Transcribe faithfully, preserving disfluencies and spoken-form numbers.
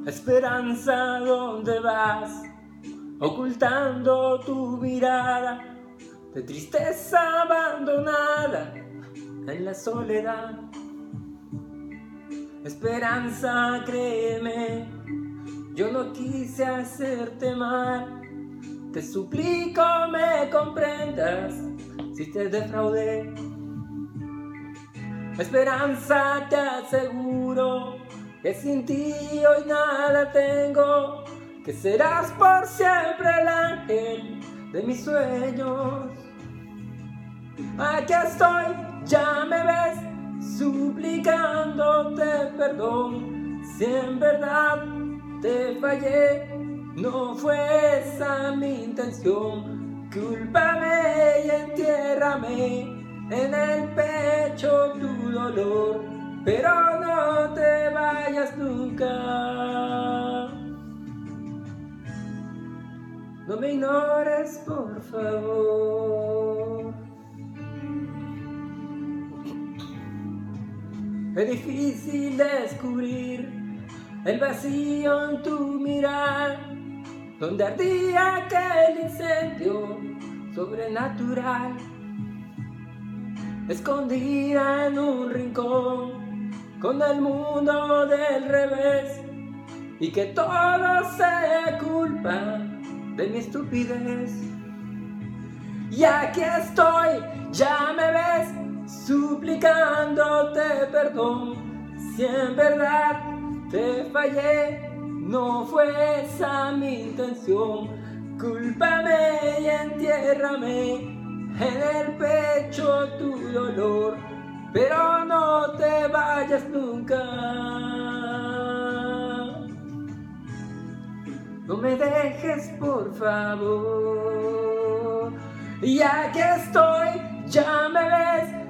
Esperanza, ¿dónde vas? Ocultando tu mirada de tristeza abandonada en la soledad. Esperanza, créeme, yo no quise hacerte mal. Te suplico me comprendas si te defraudé. Esperanza, te aseguro que sin ti hoy nada tengo, que serás por siempre el ángel de mis sueños. Aquí estoy, ya me ves, suplicándote perdón. Si en verdad te fallé, no fue esa mi intención. Cúlpame y entiérrame en el pecho tu dolor, pero no te vayas nunca. No me ignores, por favor. Es difícil descubrir el vacío en tu mirar, donde ardía aquel incendio sobrenatural, escondida en un rincón con el mundo del revés, y que todo sea culpa de mi estupidez. Y aquí estoy, ya me ves, suplicándote perdón. Si en verdad te fallé, no fue esa mi intención. Cúlpame y entiérrame en el pecho tu dolor, pero no te vayas nunca. No me dejes, por favor. Y aquí estoy, ya me ves,